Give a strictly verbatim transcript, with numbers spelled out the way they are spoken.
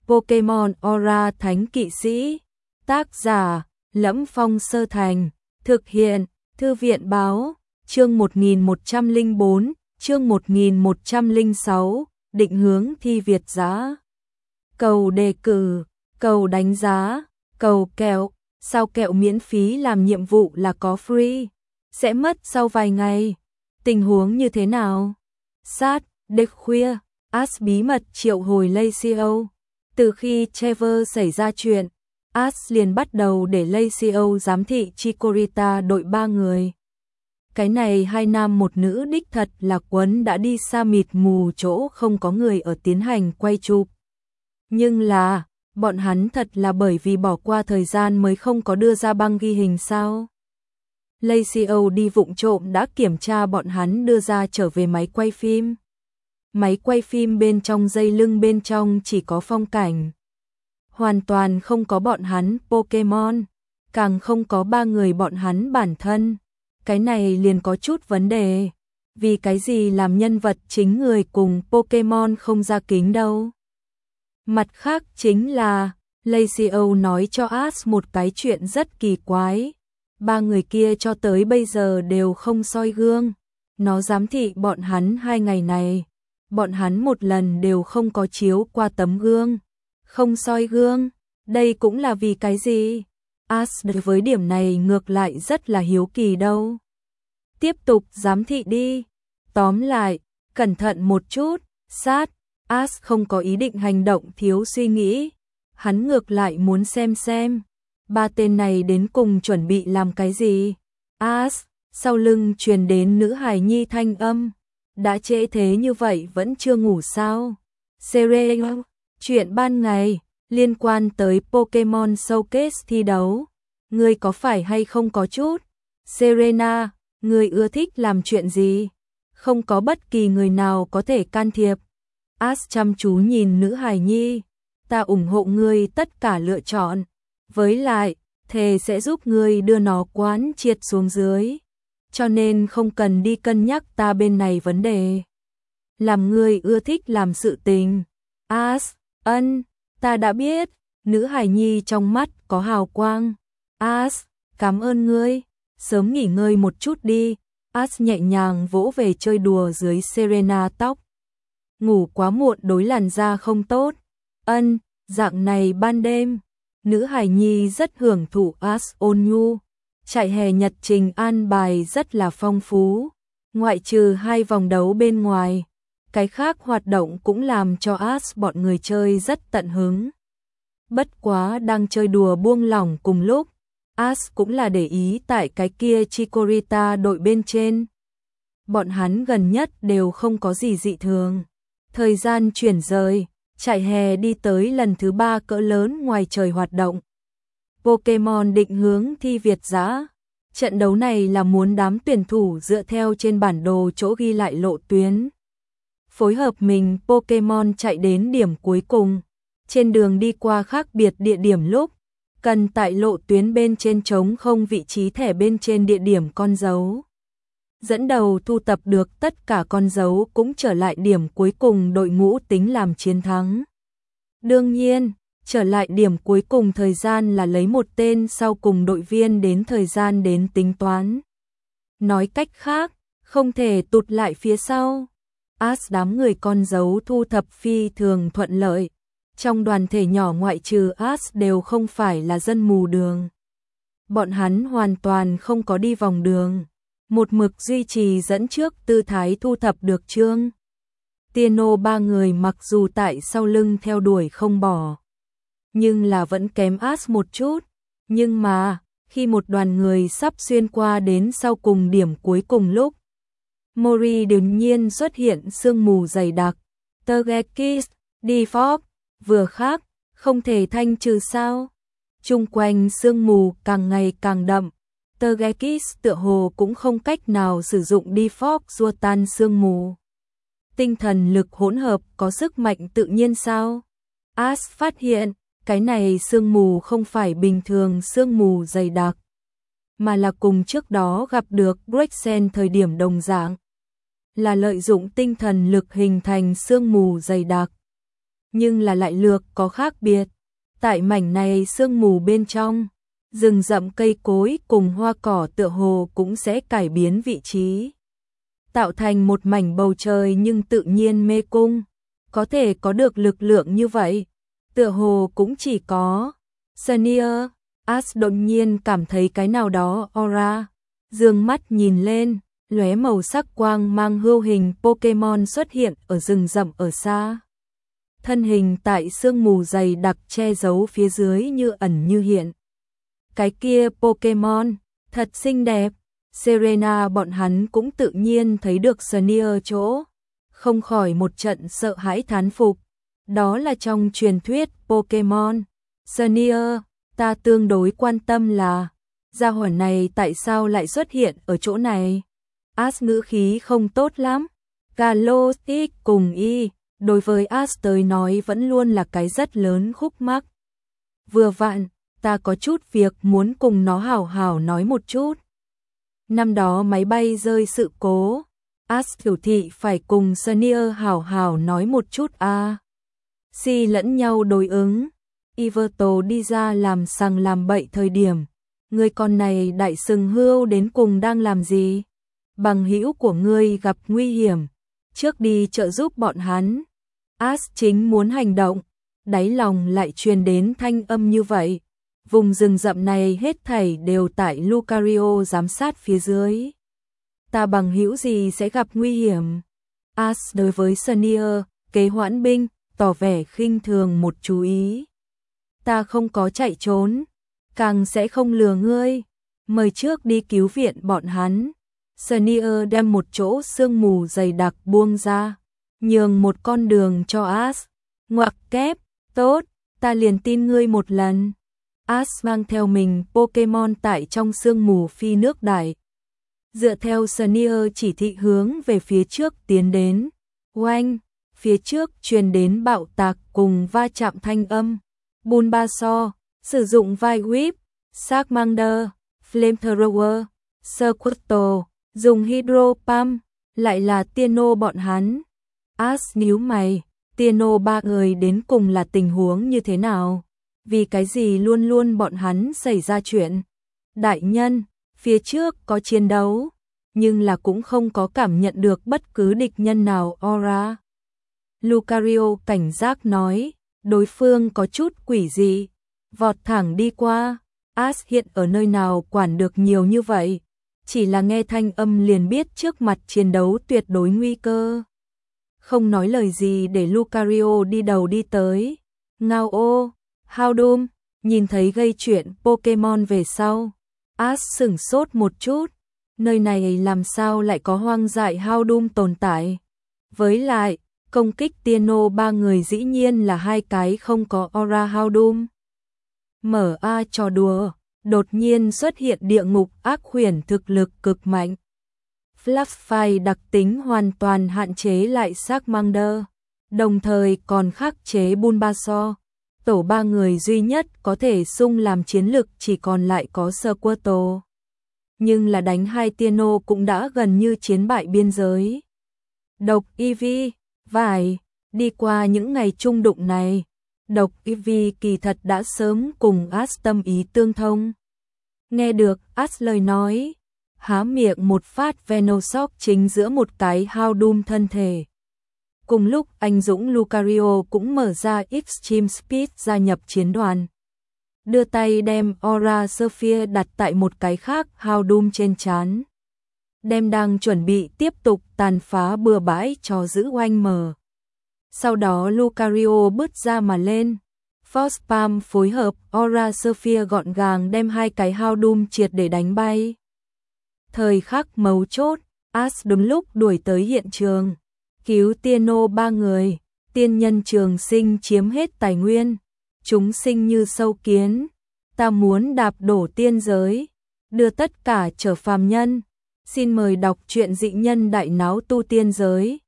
Pokemon Aura Thánh Kỵ Sĩ. Tác giả: Lẫm Phong Sơ Thành. Thực hiện: Thư viện báo. Chương một nghìn một trăm lẻ bốn, chương một nghìn một trăm lẻ sáu, định hướng thi Việt giá. Cầu đề cử, cầu đánh giá, cầu kẹo, sao kẹo miễn phí làm nhiệm vụ là có free, sẽ mất sau vài ngày. Tình huống như thế nào? Sát, đêm khuya, Ash bí mật triệu hồi Lacio. Từ khi Trevor xảy ra chuyện, Ash liền bắt đầu để Lacio giám thị Chikorita đội ba người. Cái này hai nam một nữ đích thật là quấn đã đi xa mịt mù chỗ không có người ở tiến hành quay chụp. Nhưng là, bọn hắn thật là bởi vì bỏ qua thời gian mới không có đưa ra băng ghi hình sao? Lacio đi vụng trộm đã kiểm tra bọn hắn đưa ra trở về máy quay phim. Máy quay phim bên trong dây lưng bên trong chỉ có phong cảnh. Hoàn toàn không có bọn hắn Pokemon, càng không có ba người bọn hắn bản thân. Cái này liền có chút vấn đề. Vì cái gì làm nhân vật chính người cùng Pokemon không ra kính đâu? Mặt khác chính là, Lacio nói cho Ash một cái chuyện rất kỳ quái. Ba người kia cho tới bây giờ đều không soi gương. Nó giám thị bọn hắn hai ngày này. Bọn hắn một lần đều không có chiếu qua tấm gương. Không soi gương. Đây cũng là vì cái gì? Ash với điểm này ngược lại rất là hiếu kỳ đâu. Tiếp tục giám thị đi. Tóm lại, cẩn thận một chút. Sát, Ash không có ý định hành động thiếu suy nghĩ. Hắn ngược lại muốn xem xem. Ba tên này đến cùng chuẩn bị làm cái gì? Ash, sau lưng truyền đến nữ hài nhi thanh âm. Đã trễ thế như vậy vẫn chưa ngủ sao? Serena, chuyện ban ngày, liên quan tới Pokemon Showcase thi đấu. Ngươi có phải hay không có chút? Serena, ngươi ưa thích làm chuyện gì? Không có bất kỳ người nào có thể can thiệp. Ash chăm chú nhìn nữ hài nhi. Ta ủng hộ ngươi tất cả lựa chọn. Với lại, thề sẽ giúp ngươi đưa nó quán triệt xuống dưới. Cho nên không cần đi cân nhắc ta bên này vấn đề. Làm ngươi ưa thích làm sự tình. Ash, ân, ta đã biết. Nữ hài nhi trong mắt có hào quang. Ash, cảm ơn ngươi. Sớm nghỉ ngơi một chút đi. Ash nhẹ nhàng vỗ về chơi đùa dưới Serena tóc. Ngủ quá muộn đối làn da không tốt. Ân, dạng này ban đêm. Nữ hài nhi rất hưởng thụ Ash ôn nhu. Trại hè nhật trình an bài rất là phong phú. Ngoại trừ hai vòng đấu bên ngoài, cái khác hoạt động cũng làm cho Ash bọn người chơi rất tận hứng. Bất quá đang chơi đùa buông lỏng cùng lúc, Ash cũng là để ý tại cái kia Chikorita đội bên trên. Bọn hắn gần nhất đều không có gì dị thường. Thời gian chuyển rời, trại hè đi tới lần thứ ba cỡ lớn ngoài trời hoạt động. Pokemon định hướng thi Việt giá. Trận đấu này là muốn đám tuyển thủ dựa theo trên bản đồ chỗ ghi lại lộ tuyến. Phối hợp mình Pokemon chạy đến điểm cuối cùng. Trên đường đi qua khác biệt địa điểm lúc, cần tại lộ tuyến bên trên trống không vị trí thẻ bên trên địa điểm con dấu. Dẫn đầu thu tập được tất cả con dấu cũng trở lại điểm cuối cùng đội ngũ tính làm chiến thắng. Đương nhiên, trở lại điểm cuối cùng thời gian là lấy một tên sau cùng đội viên đến thời gian đến tính toán. Nói cách khác, không thể tụt lại phía sau. Ash đám người con dấu thu thập phi thường thuận lợi. Trong đoàn thể nhỏ ngoại trừ Ash đều không phải là dân mù đường. Bọn hắn hoàn toàn không có đi vòng đường. Một mực duy trì dẫn trước tư thái thu thập được chương. Tieno ba người mặc dù tại sau lưng theo đuổi không bỏ. Nhưng là vẫn kém Ash một chút. Nhưng mà, khi một đoàn người sắp xuyên qua đến sau cùng điểm cuối cùng lúc, Mori đột nhiên xuất hiện sương mù dày đặc. Togekiss, Default, vừa khác, không thể thanh trừ sao. Chung quanh sương mù càng ngày càng đậm. Togekiss tựa hồ cũng không cách nào sử dụng Default xua tan sương mù. Tinh thần lực hỗn hợp có sức mạnh tự nhiên sao? Ash phát hiện, cái này sương mù không phải bình thường sương mù dày đặc, mà là cùng trước đó gặp được Grexen thời điểm đồng dạng. Là lợi dụng tinh thần lực hình thành sương mù dày đặc. nhưng là lại lược có khác biệt. Tại mảnh này sương mù bên trong, rừng rậm cây cối cùng hoa cỏ tựa hồ cũng sẽ cải biến vị trí, tạo thành một mảnh bầu trời nhưng tự nhiên mê cung. Có thể có được lực lượng như vậy, tựa hồ cũng chỉ có Senior. Ash đột nhiên cảm thấy cái nào đó aura, dương mắt nhìn lên, lóe màu sắc quang mang hưu hình Pokemon xuất hiện ở rừng rậm ở xa. Thân hình tại sương mù dày đặc che giấu phía dưới như ẩn như hiện. Cái kia Pokemon, thật xinh đẹp. Serena bọn hắn cũng tự nhiên thấy được Senior chỗ, không khỏi một trận sợ hãi thán phục. Đó là trong truyền thuyết Pokemon. Senior, ta tương đối quan tâm là, gia hỏa này tại sao lại xuất hiện ở chỗ này? Ash ngữ khí không tốt lắm. Galactic cùng y, đối với Ash tới nói vẫn luôn là cái rất lớn khúc mắc. Vừa vặn, ta có chút việc muốn cùng nó hảo hảo nói một chút. Năm đó máy bay rơi sự cố, Ash tiểu thị phải cùng Senior hảo hảo nói một chút a. À. Si lẫn nhau đối ứng. Iverto đi ra làm sằng làm bậy thời điểm, người con này đại sừng hươu đến cùng đang làm gì? Bằng hữu của ngươi gặp nguy hiểm, trước đi trợ giúp bọn hắn. Ash chính muốn hành động, đáy lòng lại truyền đến thanh âm như vậy. Vùng rừng rậm này hết thảy đều tại Lucario giám sát phía dưới. Ta bằng hữu gì sẽ gặp nguy hiểm? Ash đối với Senior, kế hoãn binh, tỏ vẻ khinh thường một chú ý. Ta không có chạy trốn, càng sẽ không lừa ngươi. Mời trước đi cứu viện bọn hắn. Senior đem một chỗ sương mù dày đặc buông ra, nhường một con đường cho Ash. Ngoặc kép, tốt, ta liền tin ngươi một lần. Ash mang theo mình Pokemon tại trong sương mù phi nước đại. Dựa theo Senior chỉ thị hướng về phía trước tiến đến. Oanh, phía trước truyền đến bạo tạc cùng va chạm thanh âm. Bulbasaur, sử dụng vai whip, Charmander, Flamethrower, Squirtle, dùng Hydro Pump, lại là Tierno bọn hắn. Ash nhíu mày, Tierno ba người đến cùng là tình huống như thế nào? Vì cái gì luôn luôn bọn hắn xảy ra chuyện? Đại nhân, phía trước có chiến đấu, nhưng là cũng không có cảm nhận được bất cứ địch nhân nào aura. Lucario cảnh giác nói, đối phương có chút quỷ dị, vọt thẳng đi qua. Ash hiện ở nơi nào quản được nhiều như vậy, chỉ là nghe thanh âm liền biết trước mặt chiến đấu tuyệt đối nguy cơ. Không nói lời gì để Lucario đi đầu đi tới. Ngao ô, Houndoom, nhìn thấy gây chuyện Pokemon về sau, Ash sửng sốt một chút, nơi này làm sao lại có hoang dại Houndoom tồn tại. Với lại, công kích Tierno ba người dĩ nhiên là hai cái không có aura Houndoom. Mở a trò đùa, đột nhiên xuất hiện địa ngục ác huyền thực lực cực mạnh. Flashfire đặc tính hoàn toàn hạn chế lại Charmander, đồng thời còn khắc chế Bulbasaur. Tổ ba người duy nhất có thể xung làm chiến lực chỉ còn lại có Squirtle. Nhưng là đánh hai Tierno cũng đã gần như chiến bại biên giới. Độc Eevee, vải, đi qua những ngày chung đụng này, Độc Eevee kỳ thật đã sớm cùng Ash tâm ý tương thông. Nghe được Ash lời nói, há miệng một phát Venoshock chính giữa một cái Houndoom thân thể. Cùng lúc anh dũng Lucario cũng mở ra Extreme Speed gia nhập chiến đoàn. Đưa tay đem Aura Sphere đặt tại một cái khác Houndoom trên trán. Đem đang chuẩn bị tiếp tục tàn phá bừa bãi cho giữ oanh mở. Sau đó Lucario bứt ra mà lên. Force Palm phối hợp Aura Sphere gọn gàng đem hai cái Houndoom triệt để đánh bay. Thời khắc mấu chốt, Ash đúng lúc đuổi tới hiện trường. Cứu Tierno ba người, tiên nhân trường sinh chiếm hết tài nguyên. Chúng sinh như sâu kiến. Ta muốn đạp đổ tiên giới, đưa tất cả trở phàm nhân. Xin mời đọc truyện dị nhân đại náo tu tiên giới.